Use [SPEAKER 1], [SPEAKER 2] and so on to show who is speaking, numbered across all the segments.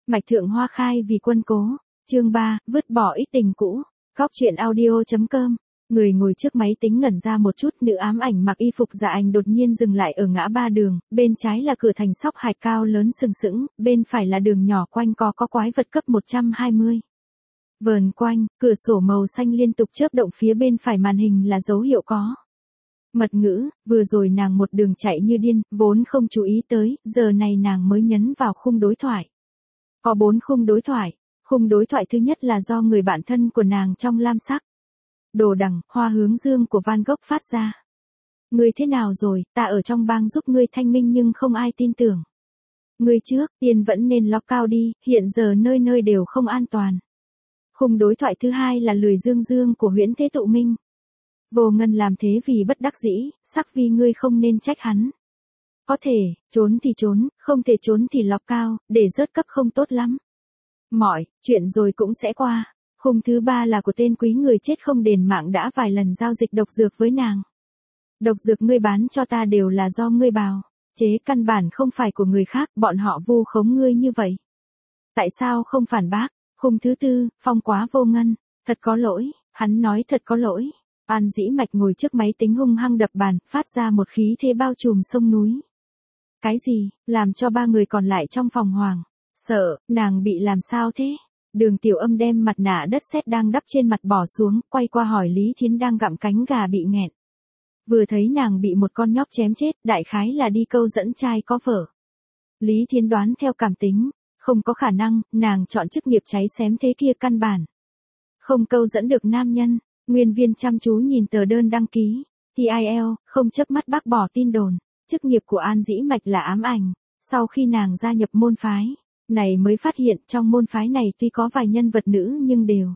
[SPEAKER 1] Mạch Thượng Hoa khai vì quân cố. Chương 3, vứt bỏ ít tình cũ. Góc truyện audio.com. Người ngồi trước máy tính ngẩn ra một chút, nữ ám ảnh mặc y phục dạ ảnh đột nhiên dừng lại ở ngã ba đường, bên trái là cửa thành sóc hạch cao lớn sừng sững, bên phải là đường nhỏ quanh co có quái vật cấp 120. Vờn quanh, cửa sổ màu xanh liên tục chớp động, phía bên phải màn hình là dấu hiệu có mật ngữ, vừa rồi nàng một đường chạy như điên, vốn không chú ý tới, giờ này nàng mới nhấn vào khung đối thoại. Có 4 khung đối thoại, khung đối thoại thứ nhất là do người bạn thân của nàng trong lam sắc. Đồ đằng, hoa hướng dương của Van Gogh phát ra. Ngươi thế nào rồi, ta ở trong bang giúp ngươi thanh minh nhưng không ai tin tưởng. Ngươi trước, tiên vẫn nên lóc cao đi, hiện giờ nơi nơi đều không an toàn. Khung đối thoại thứ hai là lười dương dương của Huyễn Thế Tụ Minh. Vô Ngân làm thế vì bất đắc dĩ, sắc vì ngươi không nên trách hắn. Có thể, trốn thì trốn, không thể trốn thì lọc cao, để rớt cấp không tốt lắm. Mọi chuyện rồi cũng sẽ qua. Khung thứ ba là của tên quý người chết không đền mạng đã vài lần giao dịch độc dược với nàng. Độc dược ngươi bán cho ta đều là do ngươi bào chế, căn bản không phải của người khác, bọn họ vu khống ngươi như vậy. Tại sao không phản bác? Khung thứ tư, phong quá Vô Ngân. Thật có lỗi, hắn nói thật có lỗi. An Dĩ Mạch ngồi trước máy tính hung hăng đập bàn, phát ra một khí thế bao trùm sông núi. Cái gì, làm cho 3 người còn lại trong phòng hoàng sợ, nàng bị làm sao thế? Đường Tiểu Âm đem mặt nạ đất sét đang đắp trên mặt bỏ xuống, quay qua hỏi Lý Thiến đang gặm cánh gà bị nghẹn. Vừa thấy nàng bị một con nhóc chém chết, đại khái là đi câu dẫn trai có vợ. Lý Thiến đoán theo cảm tính, không có khả năng, nàng chọn chức nghiệp cháy xém thế kia căn bản không câu dẫn được nam nhân. Nguyên Viên chăm chú nhìn tờ đơn đăng ký, TIL, không chớp mắt bác bỏ tin đồn. Chức nghiệp của An Dĩ Mạch là ám ảnh. Sau khi nàng gia nhập môn phái này mới phát hiện trong môn phái này tuy có vài nhân vật nữ nhưng đều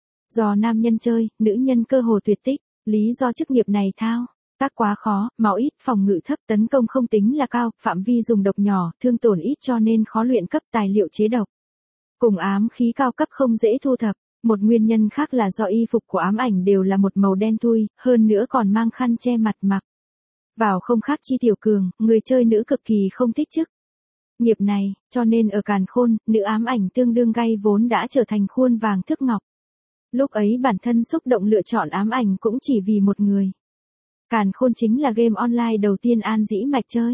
[SPEAKER 1] do nam nhân chơi, nữ nhân cơ hồ tuyệt tích. Lý do chức nghiệp này thao tác quá khó, máu ít, phòng ngự thấp, tấn công không tính là cao, phạm vi dùng độc nhỏ, thương tổn ít cho nên khó luyện cấp tài liệu chế độc. Cùng ám khí cao cấp không dễ thu thập. Một nguyên nhân khác là do y phục của ám ảnh đều là một màu đen thui, hơn nữa còn mang khăn che mặt mặc vào không khác chi tiểu cường, người chơi nữ cực kỳ không thích chức nghiệp này, cho nên ở Càn Khôn, nữ ám ảnh tương đương gay vốn đã trở thành khuôn vàng thước ngọc. Lúc ấy bản thân xúc động lựa chọn ám ảnh cũng chỉ vì một người. Càn Khôn chính là game online đầu tiên An Dĩ Mạch chơi.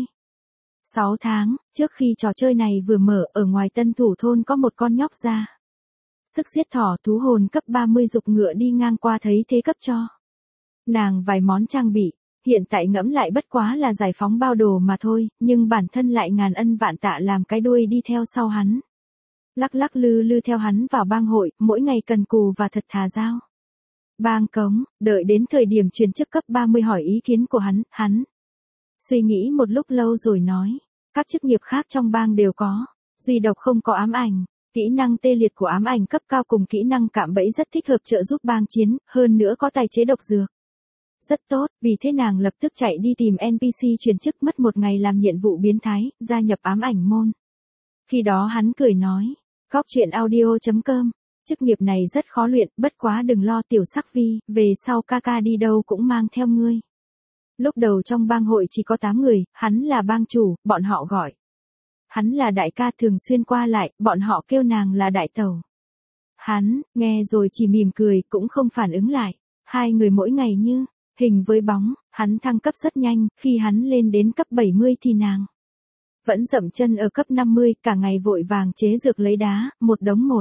[SPEAKER 1] 6 tháng, trước khi trò chơi này vừa mở, ở ngoài Tân Thủ thôn có một con nhóc ra sức giết thỏ thú hồn cấp 30 dục ngựa đi ngang qua thấy thế cấp cho nàng vài món trang bị, hiện tại ngẫm lại bất quá là giải phóng bao đồ mà thôi, nhưng bản thân lại ngàn ân vạn tạ làm cái đuôi đi theo sau hắn. Lắc lắc lư lư theo hắn vào bang hội, mỗi ngày cần cù và thật thà giao. Bang cống, đợi đến thời điểm truyền chức cấp 30 hỏi ý kiến của hắn suy nghĩ một lúc lâu rồi nói, các chức nghiệp khác trong bang đều có, duy độc không có ám ảnh. Kỹ năng tê liệt của ám ảnh cấp cao cùng kỹ năng cạm bẫy rất thích hợp trợ giúp bang chiến, hơn nữa có tài chế độc dược. Rất tốt, vì thế nàng lập tức chạy đi tìm NPC truyền chức, mất một ngày làm nhiệm vụ biến thái, gia nhập ám ảnh môn. Khi đó hắn cười nói, góc truyện audio.com, chức nghiệp này rất khó luyện, bất quá đừng lo tiểu sắc vi, về sau ca ca đi đâu cũng mang theo ngươi. Lúc đầu trong bang hội chỉ có 8 người, hắn là bang chủ, bọn họ gọi hắn là đại ca, thường xuyên qua lại, bọn họ kêu nàng là đại tẩu. Hắn, nghe rồi chỉ mỉm cười, cũng không phản ứng lại. 2 người mỗi ngày như hình với bóng, hắn thăng cấp rất nhanh, khi hắn lên đến cấp 70 thì nàng vẫn dậm chân ở cấp 50, cả ngày vội vàng chế dược lấy đá, một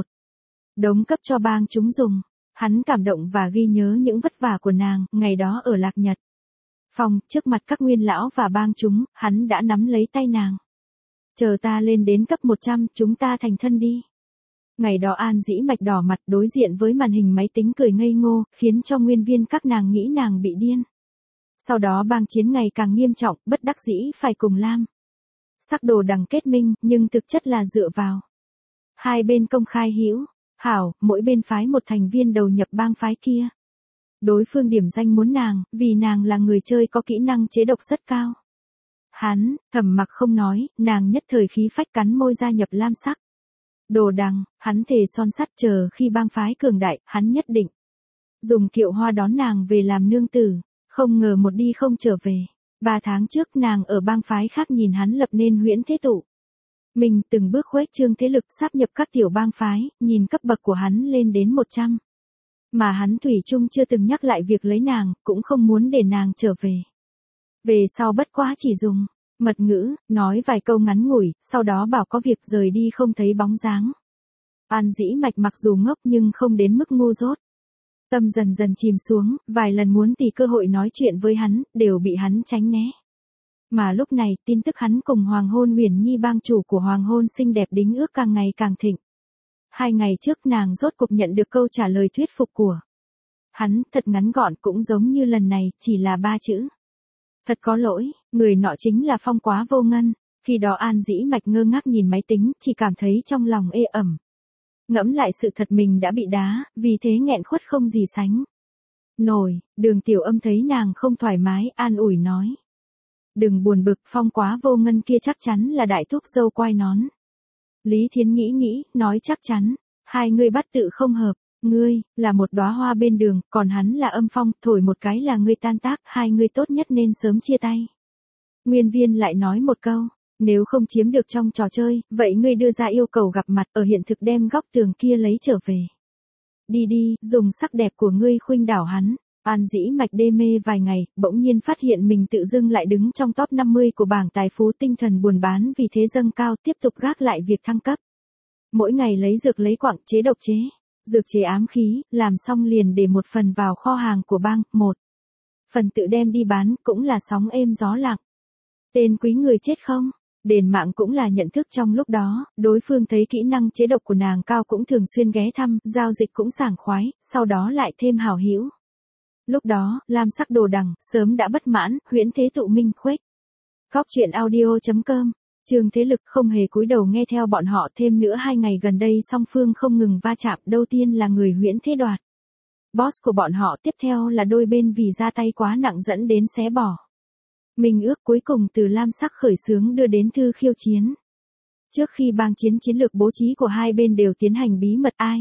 [SPEAKER 1] đống cấp cho bang chúng dùng. Hắn cảm động và ghi nhớ những vất vả của nàng, ngày đó ở Lạc Nhật Phong, trước mặt các nguyên lão và bang chúng, hắn đã nắm lấy tay nàng. Chờ ta lên đến cấp 100, chúng ta thành thân đi. Ngày đó An Dĩ Mạch đỏ mặt đối diện với màn hình máy tính cười ngây ngô, khiến cho nguyên viên các nàng nghĩ nàng bị điên. Sau đó bang chiến ngày càng nghiêm trọng, bất đắc dĩ phải cùng lam sắc đồ đằng kết minh, nhưng thực chất là dựa vào hai bên công khai hữu hảo, mỗi bên phái một thành viên đầu nhập bang phái kia. Đối phương điểm danh muốn nàng, vì nàng là người chơi có kỹ năng chế độc rất cao. Hắn, thầm mặc không nói, nàng nhất thời khí phách cắn môi gia nhập lam sắc đồ đằng, hắn thề son sắt chờ khi bang phái cường đại, hắn nhất định dùng kiệu hoa đón nàng về làm nương tử, không ngờ một đi không trở về. 3 tháng trước nàng ở bang phái khác nhìn hắn lập nên Huyễn Thế Tụ Mình từng bước khuếch trương thế lực sáp nhập các tiểu bang phái, nhìn cấp bậc của hắn lên đến 100. Mà hắn thủy chung chưa từng nhắc lại việc lấy nàng, cũng không muốn để nàng trở về. Về sau bất quá chỉ dùng mật ngữ, nói vài câu ngắn ngủi, sau đó bảo có việc rời đi không thấy bóng dáng. An Dĩ Mạch mặc dù ngốc nhưng không đến mức ngu dốt. Tâm dần dần chìm xuống, vài lần muốn tỉ cơ hội nói chuyện với hắn, đều bị hắn tránh né. Mà lúc này, tin tức hắn cùng Hoàng hôn Huyền Nhi bang chủ của Hoàng hôn xinh đẹp đính ước càng ngày càng thịnh. 2 ngày trước nàng rốt cục nhận được câu trả lời thuyết phục của hắn, thật ngắn gọn cũng giống như lần này, chỉ là 3 chữ. Thật có lỗi, người nọ chính là Phong Quá Vô Ngân. Khi đó An Dĩ Mạch ngơ ngác nhìn máy tính, chỉ cảm thấy trong lòng ê ẩm. Ngẫm lại sự thật mình đã bị đá, vì thế nghẹn khuất không gì sánh nổi. Đường Tiểu Âm thấy nàng không thoải mái, an ủi nói. Đừng buồn bực, Phong Quá Vô Ngân kia chắc chắn là đại thúc dâu quai nón. Lý Thiến nghĩ, nói chắc chắn, hai người bắt tự không hợp, ngươi, là một đóa hoa bên đường, còn hắn là âm phong, thổi một cái là ngươi tan tác, hai người tốt nhất nên sớm chia tay. Nguyên Viên lại nói một câu, nếu không chiếm được trong trò chơi, vậy ngươi đưa ra yêu cầu gặp mặt ở hiện thực đem góc tường kia lấy trở về. Đi, dùng sắc đẹp của ngươi khuynh đảo hắn. An Dĩ Mạch đê mê vài ngày, bỗng nhiên phát hiện mình tự dưng lại đứng trong top 50 của bảng tài phú, tinh thần buồn bán vì thế dâng cao, tiếp tục gác lại việc thăng cấp. Mỗi ngày lấy dược lấy quặng chế độc chế, dược chế ám khí, làm xong liền để một phần vào kho hàng của bang, một phần tự đem đi bán, cũng là sóng êm gió lặng. Tên quý người chết không? Đền Mạng cũng là nhận thức trong lúc đó, đối phương thấy kỹ năng chế độc của nàng cao cũng thường xuyên ghé thăm, giao dịch cũng sảng khoái, sau đó lại thêm hảo hữu. Lúc đó, Lam Sắc Đồ Đằng sớm đã bất mãn, huyễn thế tụ minh khuếch. Góc truyện audio.com, Trương Thế Lực không hề cúi đầu nghe theo bọn họ, thêm nữa 2 ngày gần đây song phương không ngừng va chạm, đầu tiên là người huyễn thế đoạt. Boss của bọn họ, tiếp theo là đôi bên vì ra tay quá nặng dẫn đến xé bỏ. Minh ước, cuối cùng từ Lam Sắc khởi xướng đưa đến thư khiêu chiến. Trước khi bang chiến lược bố trí của hai bên đều tiến hành bí mật, ai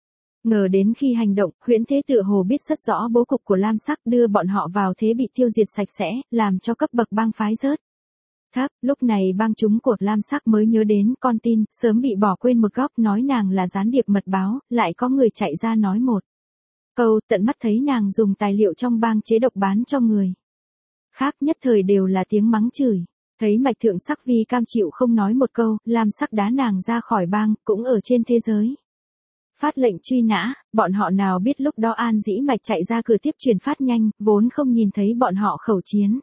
[SPEAKER 1] ngờ đến khi hành động, huyễn thế tựa hồ biết rất rõ bố cục của Lam Sắc, đưa bọn họ vào thế bị tiêu diệt sạch sẽ, làm cho cấp bậc bang phái rớt thấp. Lúc này bang chúng của Lam Sắc mới nhớ đến con tin, sớm bị bỏ quên một góc, nói nàng là gián điệp mật báo, lại có người chạy ra nói một câu, tận mắt thấy nàng dùng tài liệu trong bang chế độc bán cho người khác, nhất thời đều là tiếng mắng chửi. Thấy Mạch Thượng Sắc vì cam chịu không nói một câu, Lam Sắc đá nàng ra khỏi bang, cũng ở trên thế giới phát lệnh truy nã. Bọn họ nào biết lúc đó An Dĩ Mạch chạy ra cửa tiếp truyền phát nhanh, vốn không nhìn thấy bọn họ khẩu chiến.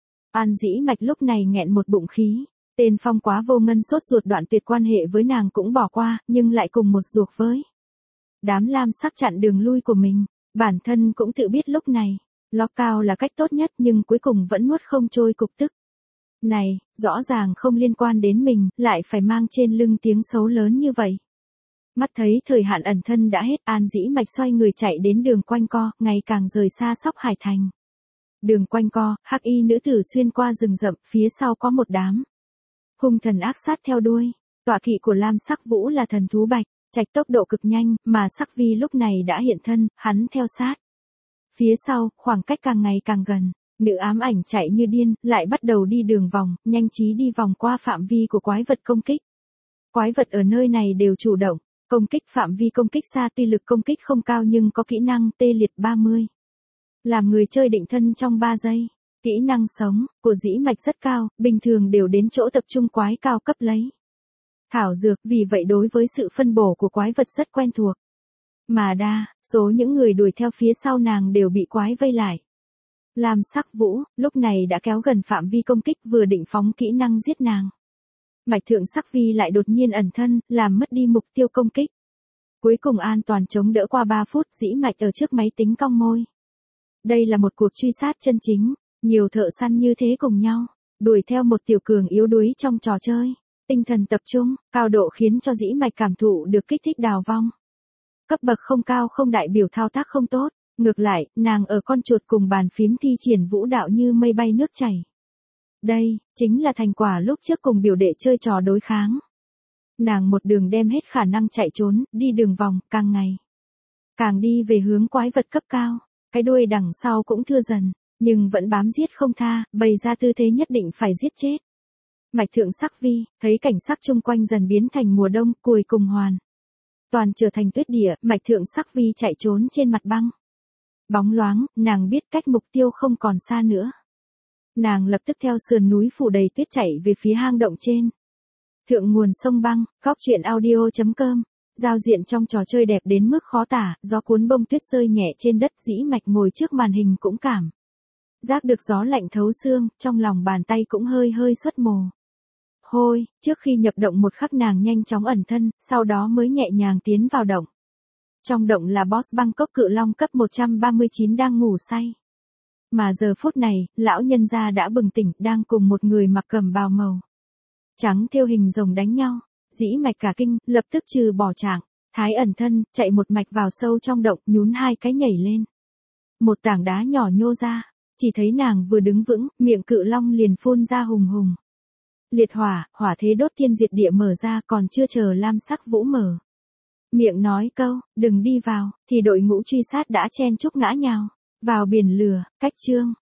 [SPEAKER 1] An Dĩ Mạch lúc này nghẹn một bụng khí. Tên Phong Quá Vô Ngân sốt ruột đoạn tuyệt quan hệ với nàng cũng bỏ qua, nhưng lại cùng một ruột với đám Lam Sắc chặn đường lui của mình. Bản thân cũng tự biết lúc này, ló cao là cách tốt nhất, nhưng cuối cùng vẫn nuốt không trôi cục tức này, rõ ràng không liên quan đến mình, lại phải mang trên lưng tiếng xấu lớn như vậy. Mắt thấy thời hạn ẩn thân đã hết, An Dĩ Mạch xoay người chạy đến đường quanh co, ngày càng rời xa Sóc Hải Thành. Đường quanh co, hắc y nữ tử xuyên qua rừng rậm, phía sau có một đám hung thần ác sát theo đuôi. Tọa kỵ của Lam Sắc Vũ là thần thú bạch, trạch tốc độ cực nhanh, mà Sắc Vi lúc này đã hiện thân, hắn theo sát phía sau, khoảng cách càng ngày càng gần. Nữ ám ảnh chạy như điên, lại bắt đầu đi đường vòng, nhanh trí đi vòng qua phạm vi của quái vật công kích. Quái vật ở nơi này đều chủ động công kích, phạm vi công kích xa, tuy lực công kích không cao nhưng có kỹ năng tê liệt 30. Làm người chơi định thân trong 3 giây. Kỹ năng sống của Dĩ Mạch rất cao, bình thường đều đến chỗ tập trung quái cao cấp lấy thảo dược, vì vậy đối với sự phân bổ của quái vật rất quen thuộc. Mà đa số những người đuổi theo phía sau nàng đều bị quái vây lại. Lam Sắc Vũ lúc này đã kéo gần phạm vi công kích, vừa định phóng kỹ năng giết nàng. Mạch Thượng Sắc Vi lại đột nhiên ẩn thân, làm mất đi mục tiêu công kích. Cuối cùng an toàn chống đỡ qua 3 phút, Dĩ Mạch ở trước máy tính cong môi. Đây là một cuộc truy sát chân chính, nhiều thợ săn như thế cùng nhau, đuổi theo một tiểu cường yếu đuối trong trò chơi. Tinh thần tập trung, cao độ khiến cho Dĩ Mạch cảm thụ được kích thích đào vong. Cấp bậc không cao không đại biểu thao tác không tốt, ngược lại, nàng ở con chuột cùng bàn phím thi triển vũ đạo như mây bay nước chảy. Đây, chính là thành quả lúc trước cùng biểu đệ chơi trò đối kháng. Nàng một đường đem hết khả năng chạy trốn, đi đường vòng, càng ngày càng đi về hướng quái vật cấp cao. Cái đuôi đằng sau cũng thưa dần, nhưng vẫn bám giết không tha, bày ra tư thế nhất định phải giết chết. Mạch thượng sắc vi, thấy cảnh sắc chung quanh dần biến thành mùa đông, cuối cùng toàn trở thành tuyết địa, mạch thượng sắc vi chạy trốn trên mặt băng. Bóng loáng, nàng biết cách mục tiêu không còn xa nữa. Nàng lập tức theo sườn núi phủ đầy tuyết chạy về phía hang động trên. Thượng nguồn sông băng, góc truyện audio.com. Giao diện trong trò chơi đẹp đến mức khó tả, gió cuốn bông tuyết rơi nhẹ trên đất, dĩ mạch ngồi trước màn hình cũng cảm giác được gió lạnh thấu xương, trong lòng bàn tay cũng hơi hơi xuất mồ hôi. Trước khi nhập động một khắc nàng nhanh chóng ẩn thân, sau đó mới nhẹ nhàng tiến vào động. Trong động là boss Bangkok cự long cấp 139 đang ngủ say. Mà giờ phút này, lão nhân gia đã bừng tỉnh, đang cùng một người mặc cẩm bào màu trắng thêu hình rồng đánh nhau. Dĩ mạch cả kinh, lập tức trừ bỏ trạng thái ẩn thân, chạy một mạch vào sâu trong động, nhún hai cái nhảy lên. Một tảng đá nhỏ nhô ra, chỉ thấy nàng vừa đứng vững, miệng cự long liền phun ra hùng hùng liệt hỏa, hỏa thế đốt thiên diệt địa mở ra, còn chưa chờ lam sắc vũ mở miệng nói câu, đừng đi vào, thì đội ngũ truy sát đã chen chúc ngã nhào vào biển lửa. Cách chương